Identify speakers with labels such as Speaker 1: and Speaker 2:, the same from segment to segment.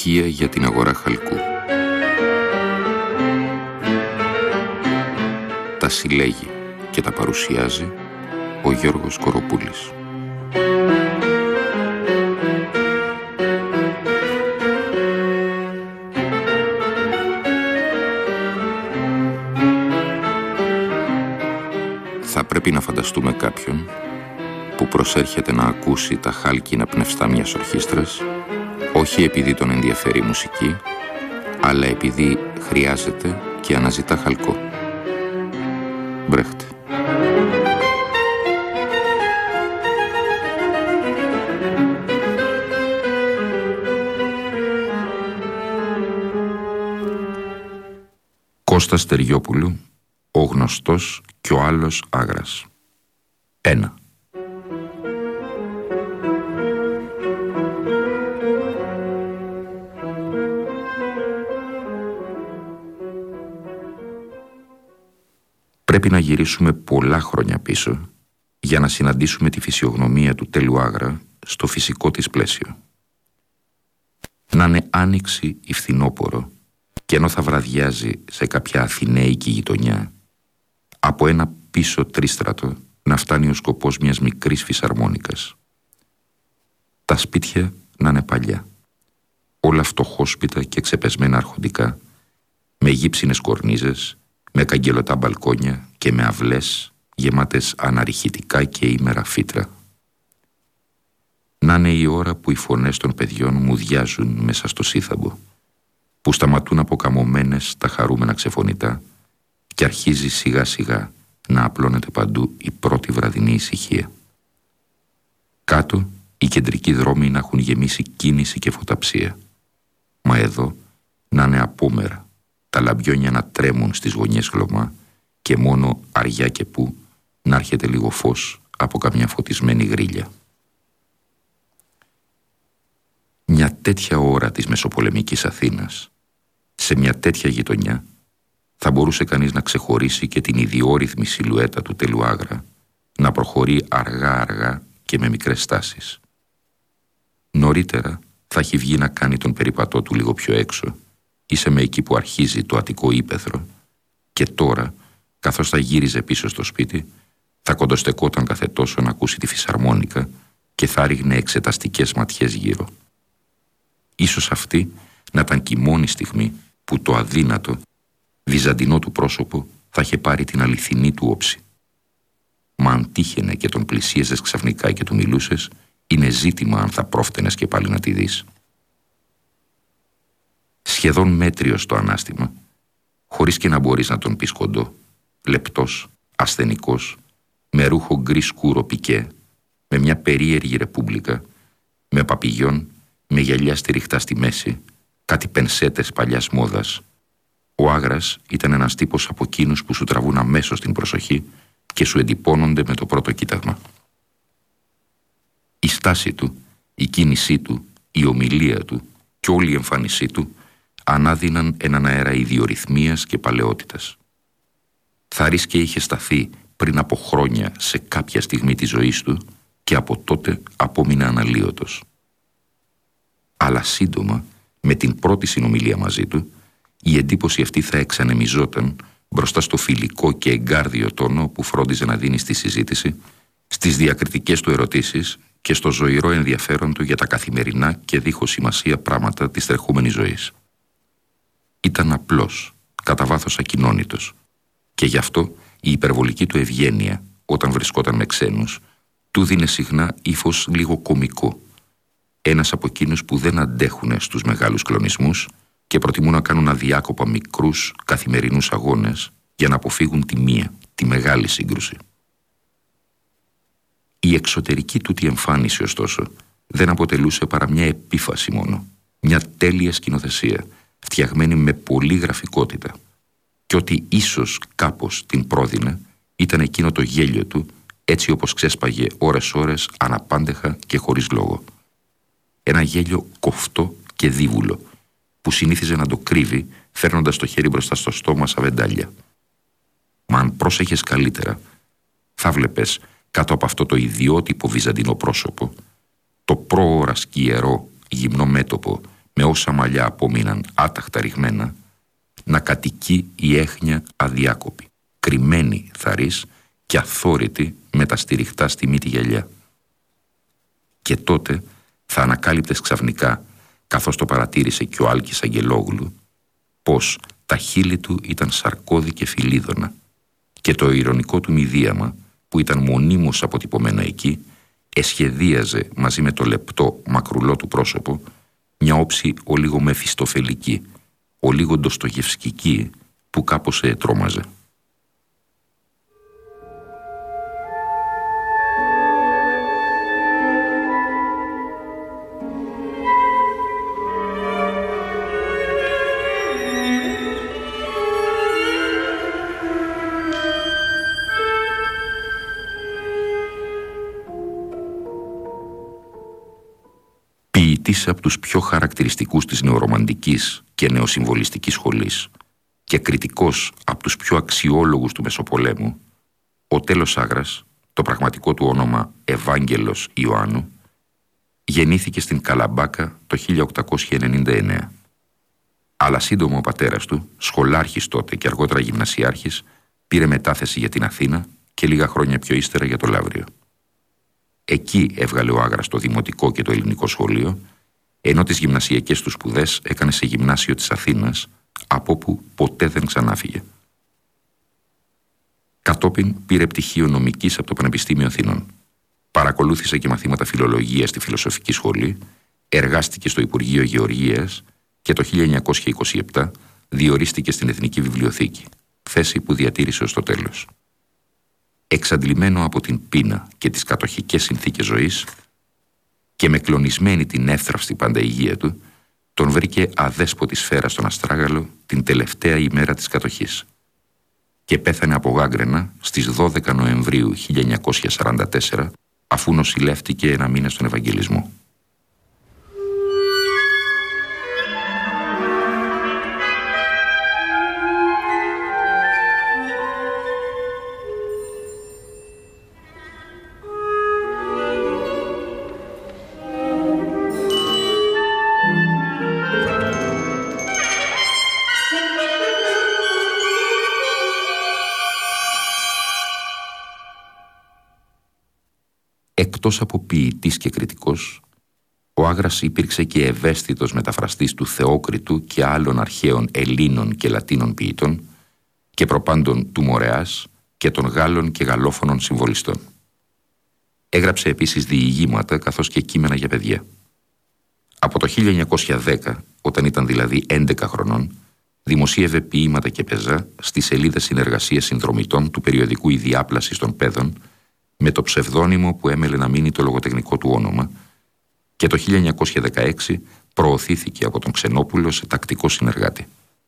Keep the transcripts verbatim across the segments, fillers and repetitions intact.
Speaker 1: Στοιχεία για την αγορά χαλκού. Τα συλλέγει και τα παρουσιάζει ο Γιώργος Κοροπούλης. Θα πρέπει να φανταστούμε κάποιον που προσέρχεται να ακούσει τα χάλκινα πνευστά μιας ορχήστρας, όχι επειδή τον ενδιαφέρει η μουσική, αλλά επειδή χρειάζεται και αναζητά χαλκό. Μπρέχτ. Κώστας Στεριόπουλου, ο γνωστός και ο άλλος Άγρας. Ένα. Πρέπει να γυρίσουμε πολλά χρόνια πίσω για να συναντήσουμε τη φυσιογνωμία του τέλου Άγρα στο φυσικό της πλαίσιο. Να είναι άνοιξη ή φθινόπορο, και ενώ θα βραδιάζει σε κάποια αθηναίικη γειτονιά, από ένα πίσω τρίστρατο να φτάνει ο σκοπός μιας μικρής φυσαρμόνικας. Τα σπίτια να είναι παλιά, όλα φτωχόσπιτα και ξεπεσμένα αρχοντικά, με γύψινες κορνίζες, με καγγελωτά μπαλκόνια και με αυλές γεμάτες αναρριχητικά και ήμερα φύτρα. Να είναι η ώρα που οι φωνές των παιδιών μουδιάζουν μέσα στο σύθαμπο, που σταματούν αποκαμωμένες τα χαρούμενα ξεφωνητά και αρχίζει σιγά σιγά να απλώνεται παντού η πρώτη βραδινή ησυχία. Κάτω οι κεντρικοί δρόμοι να έχουν γεμίσει κίνηση και φωταψία, μα εδώ να είναι απόμερα, τα λαμπιόνια να τρέμουν στις γωνιές χλωμά και μόνο αριά και που να έρχεται λίγο φως από καμιά φωτισμένη γρίλια. Μια τέτοια ώρα της μεσοπολεμικής Αθήνας, σε μια τέτοια γειτονιά, θα μπορούσε κανείς να ξεχωρίσει και την ιδιόρυθμη σιλουέτα του τέλου Άγρα να προχωρεί αργά-αργά και με μικρές στάσεις. Νωρίτερα θα έχει βγει να κάνει τον περιπατό του λίγο πιο έξω, είσαι με εκεί που αρχίζει το Αττικό ύπαιθρο, και τώρα, καθώς θα γύριζε πίσω στο σπίτι, θα κοντοστεκόταν κάθε τόσο να ακούσει τη φυσαρμόνικα και θα ρίχνε εξεταστικές ματιές γύρω. Ίσως αυτή να ήταν και η μόνη στιγμή που το αδύνατο, βυζαντινό του πρόσωπο θα είχε πάρει την αληθινή του όψη. Μα αν τύχαινε και τον πλησίαζες ξαφνικά και του μιλούσες, είναι ζήτημα αν θα πρόφτενες και πάλι να τη δεις. Σχεδόν μέτριος το ανάστημα, χωρίς και να μπορείς να τον πεις κοντό, λεπτός, ασθενικός, με ρούχο γκρι σκούρο πικέ, με μια περίεργη ρεπούμπλικα, με παπηγιόν, με γυαλιά στηριχτά στη μέση, κάτι πενσέτες παλιάς μόδας. Ο Άγρας ήταν ένας τύπος από εκείνους που σου τραβούν αμέσως την προσοχή και σου εντυπώνονται με το πρώτο κοίταγμα. Η στάση του, η κίνησή του, η ομιλία του και όλη η εμφάνισή του ανάδυναν έναν αέρα ιδιορυθμίας και παλαιότητας. Θα ρίσκε είχε σταθεί πριν από χρόνια σε κάποια στιγμή της ζωής του και από τότε απόμεινε αναλύωτος. Αλλά σύντομα, με την πρώτη συνομιλία μαζί του, η εντύπωση αυτή θα εξανεμιζόταν μπροστά στο φιλικό και εγκάρδιο τόνο που φρόντιζε να δίνει στη συζήτηση, στις διακριτικές του ερωτήσεις και στο ζωηρό ενδιαφέρον του για τα καθημερινά και δίχως σημασία πράγματα της τρεχούμενης ζωής. Ήταν απλός, κατά βάθος ακοινώνητος, και γι' αυτό η υπερβολική του ευγένεια, όταν βρισκόταν με ξένους, του δίνε συχνά ύφος λίγο κωμικό. Ένας από εκείνους που δεν αντέχουν στους μεγάλους κλονισμούς και προτιμούν να κάνουν αδιάκοπα μικρούς καθημερινούς αγώνες για να αποφύγουν τη μία, τη μεγάλη σύγκρουση. Η εξωτερική τούτη εμφάνιση, ωστόσο, δεν αποτελούσε παρά μια επίφαση μόνο, μια τέλεια σκηνοθεσία, φτιαγμένη με πολλή γραφικότητα, και ότι ίσως κάπως την πρόδεινε ήταν εκείνο το γέλιο του, έτσι όπως ξέσπαγε ώρες-ώρες αναπάντεχα και χωρίς λόγο. Ένα γέλιο κοφτό και δίβουλο, που συνήθιζε να το κρύβει φέρνοντας το χέρι μπροστά στο στόμα σαν βεντάλια. Μα αν πρόσεχες καλύτερα, θα βλέπες κάτω από αυτό το ιδιότυπο βυζαντινό πρόσωπο, το πρόωρα σκιερό γυμνό μέτωπο με όσα μαλλιά απόμειναν άταχτα ρηγμένα, να κατοικεί η έχνια αδιάκοπη, κρυμμένη θαρής και αθόρυτη με τα στηριχτά στη μύτη γυαλιά. Και τότε θα ανακάλυπτες ξαφνικά, καθώς το παρατήρησε και ο Άλκης Αγγελόγλου, πως τα χείλη του ήταν σαρκώδη και φιλίδωνα και το ειρωνικό του μηδίαμα, που ήταν μονίμως αποτυπωμένο εκεί, εσχεδίαζε μαζί με το λεπτό μακρουλό του πρόσωπο μια όψη ο λίγο μεφιστοφελική, ο λίγο ντοστογευσκική, που κάπως σε τρόμαζε. Ποιητής από τους πιο χαρακτηριστικούς της νεορομαντικής και νεοσυμβολιστικής σχολής και κριτικός από τους πιο αξιόλογους του Μεσοπολέμου, ο Τέλος Άγρας, το πραγματικό του όνομα Ευάγγελος Ιωάννου, γεννήθηκε στην Καλαμπάκα το χίλια οκτακόσια ενενήντα εννέα. Αλλά σύντομα ο πατέρας του, σχολάρχης τότε και αργότερα γυμνασιάρχης, πήρε μετάθεση για την Αθήνα και λίγα χρόνια πιο ύστερα για το Λαύριο. Εκεί έβγαλε ο Άγρας το δημοτικό και το ελληνικό σχολείο, ενώ τις γυμνασιακές του σπουδές έκανε σε γυμνάσιο της Αθήνας, από όπου ποτέ δεν ξανάφυγε. Κατόπιν πήρε πτυχίο νομικής από το Πανεπιστήμιο Αθηνών. Παρακολούθησε και μαθήματα φιλολογίας στη Φιλοσοφική Σχολή, εργάστηκε στο Υπουργείο Γεωργίας και το χίλια εννιακόσια είκοσι επτά διορίστηκε στην Εθνική Βιβλιοθήκη, θέση που διατήρησε ως το τέλος. Εξαντλημένο από την πείνα και τις κατοχικές συνθήκες ζωής και με κλονισμένη την εύθραυστη πανταηγία του, τον βρήκε αδέσποτη σφαίρα στον αστράγαλο την τελευταία ημέρα της κατοχής και πέθανε από γάγκρενα στις δώδεκα Νοεμβρίου χίλια εννιακόσια σαράντα τέσσερα, αφού νοσηλεύτηκε ένα μήνα στον Ευαγγελισμό. Εκτός από ποιητής και κριτικός, ο Άγρας υπήρξε και ευαίσθητος μεταφραστής του Θεόκριτου και άλλων αρχαίων Ελλήνων και Λατίνων ποιητών και προπάντων του Μορεάς και των Γάλλων και γαλλόφωνων συμβολιστών. Έγραψε επίσης διηγήματα καθώς και κείμενα για παιδιά. Από το χίλια εννιακόσια δέκα, όταν ήταν δηλαδή έντεκα χρονών, δημοσίευε ποίηματα και πεζά στις σελίδες συνεργασίας συνδρομητών του περιοδικού «Η Διάπλαση των Παιδών», με το ψευδόνυμο που έμελε να μείνει το λογοτεχνικό του όνομα, και το χίλια εννιακόσια δεκαέξι προωθήθηκε από τον Ξενόπουλο σε τακτικό συνεργάτη.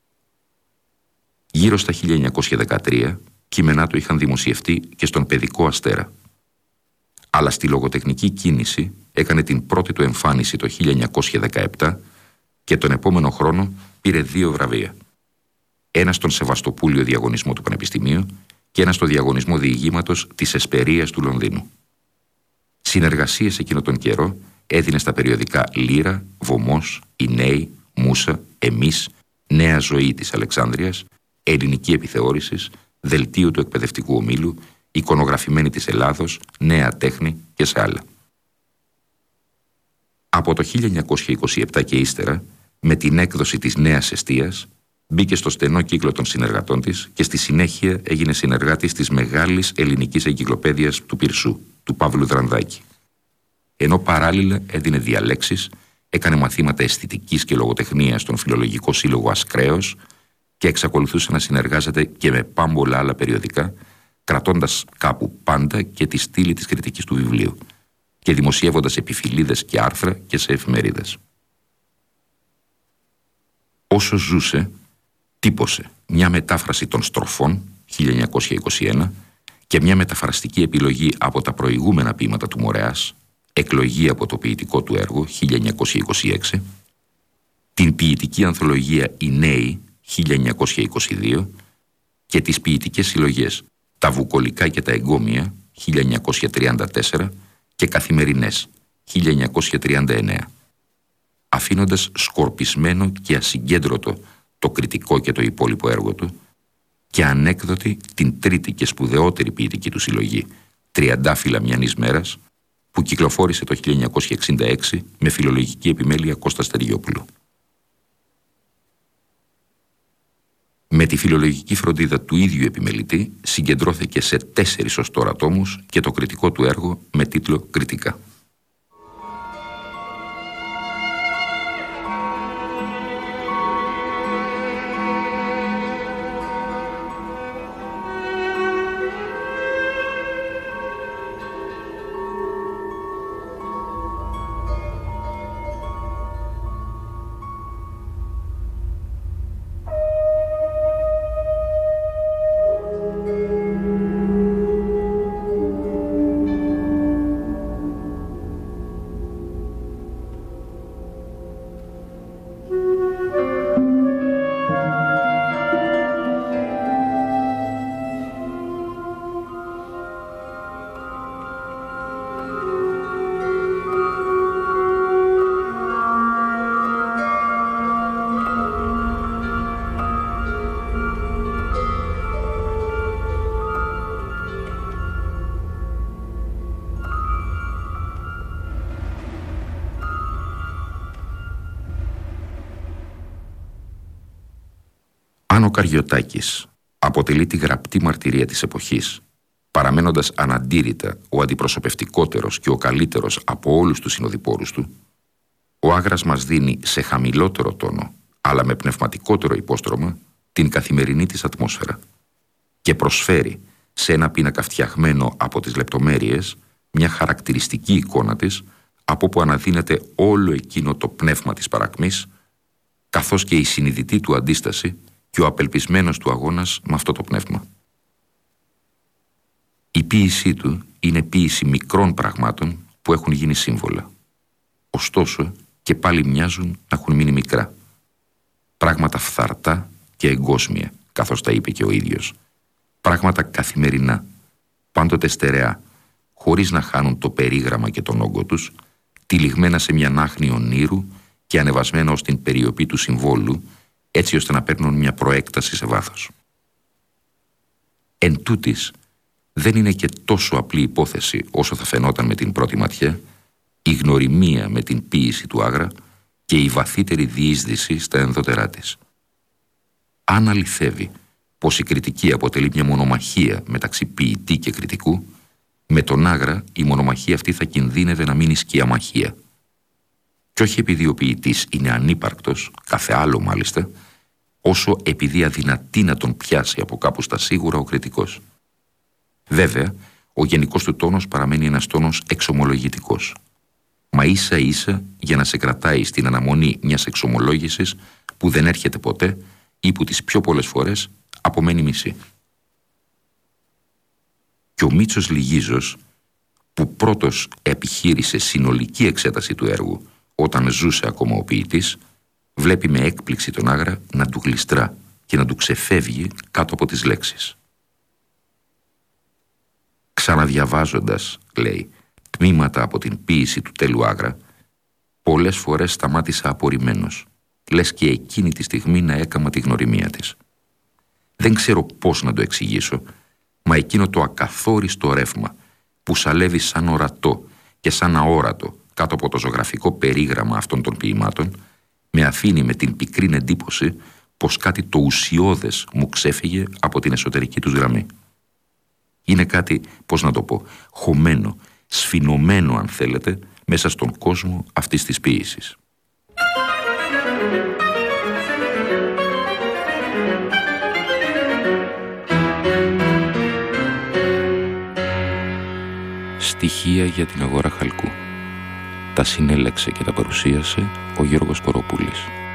Speaker 1: Γύρω στα χίλια εννιακόσια δεκατρία κείμενά του είχαν δημοσιευτεί και στον Παιδικό Αστέρα. Αλλά στη λογοτεχνική κίνηση έκανε την πρώτη του εμφάνιση το χίλια εννιακόσια δεκαεπτά και τον επόμενο χρόνο πήρε δύο βραβεία. Ένα στον Σεβαστοπούλιο διαγωνισμό του Πανεπιστημίου και ένα στο διαγωνισμό διηγήματος της Εσπερίας του Λονδίνου. Συνεργασίες εκείνο τον καιρό έδινε στα περιοδικά Λύρα, Βωμός, Οι Νέοι, Μούσα, Εμείς, Νέα Ζωή της Αλεξάνδρειας, Ελληνική Επιθεώρησης, Δελτίο του Εκπαιδευτικού Ομίλου, Εικονογραφημένη της Ελλάδος, Νέα Τέχνη και σε άλλα. Από το χίλια εννιακόσια είκοσι επτά και ύστερα, με την έκδοση της Νέας Εστίας, μπήκε στο στενό κύκλο των συνεργατών της και στη συνέχεια έγινε συνεργάτης της μεγάλης ελληνικής εγκυκλοπαίδειας του Πυρσού, του Παύλου Δρανδάκη. Ενώ παράλληλα έδινε διαλέξεις, έκανε μαθήματα αισθητικής και λογοτεχνίας στον Φιλολογικό Σύλλογο Ασκραίος και εξακολουθούσε να συνεργάζεται και με πάμπολα άλλα περιοδικά, κρατώντας κάπου πάντα και τη στήλη της κριτικής του βιβλίου και δημοσιεύοντας επιφυλίδες και άρθρα και σε εφημερίδες. Όσο ζούσε, τύπωσε μια μετάφραση των στροφών χίλια εννιακόσια είκοσι ένα και μια μεταφραστική επιλογή από τα προηγούμενα ποίηματα του Μορεάς, εκλογή από το ποιητικό του έργο χίλια εννιακόσια είκοσι έξι, την ποιητική ανθολογία «Οι Νέοι» χίλια εννιακόσια είκοσι δύο και τις ποιητικές συλλογές «Τα Βουκολικά και τα Εγκόμια» χίλια εννιακόσια τριάντα τέσσερα και «Καθημερινές» χίλια εννιακόσια τριάντα εννέα. αφήνοντας σκορπισμένο και ασυγκέντρωτο το κριτικό και το υπόλοιπο έργο του και ανέκδοτη την τρίτη και σπουδαιότερη ποιητική του συλλογή «Τριαντάφυλλα μιανής μέρας», που κυκλοφόρησε το χίλια εννιακόσια εξήντα έξι με φιλολογική επιμέλεια Κώστα Στεριόπουλου. Με τη φιλολογική φροντίδα του ίδιου επιμελητή συγκεντρώθηκε σε τέσσερις ως τώρα τόμους και το κριτικό του έργο με τίτλο «Κριτικά». Αν ο Καριωτάκης αποτελεί τη γραπτή μαρτυρία της εποχής, παραμένοντας αναντήρητα ο αντιπροσωπευτικότερος και ο καλύτερος από όλους τους συνοδοιπόρους του, ο Άγρας μας δίνει σε χαμηλότερο τόνο, αλλά με πνευματικότερο υπόστρωμα, την καθημερινή της ατμόσφαιρα και προσφέρει σε ένα πίνακα φτιαγμένο από τις λεπτομέρειες μια χαρακτηριστική εικόνα της, από που αναδύνεται όλο εκείνο το πνεύμα της παρακμής, καθώς και η συνειδητή του αντίσταση και ο απελπισμένος του αγώνας με αυτό το πνεύμα. Η ποίησή του είναι ποίηση μικρών πραγμάτων που έχουν γίνει σύμβολα. Ωστόσο και πάλι μοιάζουν να έχουν μείνει μικρά. Πράγματα φθαρτά και εγκόσμια, καθώς τα είπε και ο ίδιος. Πράγματα καθημερινά, πάντοτε στερεά, χωρίς να χάνουν το περίγραμμα και τον όγκο τους, τυλιγμένα σε μια άχνη ονείρου και ανεβασμένα ως την περιοπή του συμβόλου, έτσι ώστε να παίρνουν μια προέκταση σε βάθος. Εν τούτης, δεν είναι και τόσο απλή υπόθεση όσο θα φαινόταν με την πρώτη ματιά η γνωριμία με την ποίηση του Άγρα και η βαθύτερη διείσδυση στα ενδοτερά της. Αν αληθεύει πως η κριτική αποτελεί μια μονομαχία μεταξύ ποιητή και κριτικού, με τον Άγρα η μονομαχία αυτή θα κινδύνευε να μείνει σκιαμαχία. Και όχι επειδή ο ποιητής είναι ανύπαρκτος, κάθε άλλο μάλιστα, όσο επειδή αδυνατεί να τον πιάσει από κάπου στα σίγουρα ο κριτικός. Βέβαια, ο γενικός του τόνος παραμένει ένας τόνος εξομολογητικός, μα ίσα ίσα για να σε κρατάει στην αναμονή μιας εξομολόγησης που δεν έρχεται ποτέ ή που τις πιο πολλές φορές απομένει μισή. Και ο Μίτσος Λυγίζος, που πρώτος επιχείρησε συνολική εξέταση του έργου όταν ζούσε ακόμα ο ποιητής, βλέπει με έκπληξη τον Άγρα να του γλιστρά και να του ξεφεύγει κάτω από τις λέξεις. Ξαναδιαβάζοντας, λέει, τμήματα από την ποίηση του τέλου Άγρα, πολλές φορές σταμάτησα απορριμμένος, λες και εκείνη τη στιγμή να έκαμα τη γνωριμία της. Δεν ξέρω πώς να το εξηγήσω, μα εκείνο το ακαθόριστο ρεύμα που σαλεύει σαν ορατό και σαν αόρατο κάτω από το ζωγραφικό περίγραμμα αυτών των ποιημάτων, με αφήνει με την πικρή εντύπωση πως κάτι το ουσιώδες μου ξέφυγε από την εσωτερική τους γραμμή. Είναι κάτι, πώς να το πω, χωμένο, σφινωμένο αν θέλετε, μέσα στον κόσμο αυτής της ποίησης. Στοιχεία για την αγορά χαλκού. Τα συνέλεξε και τα παρουσίασε ο Γιώργος Κοροπούλης.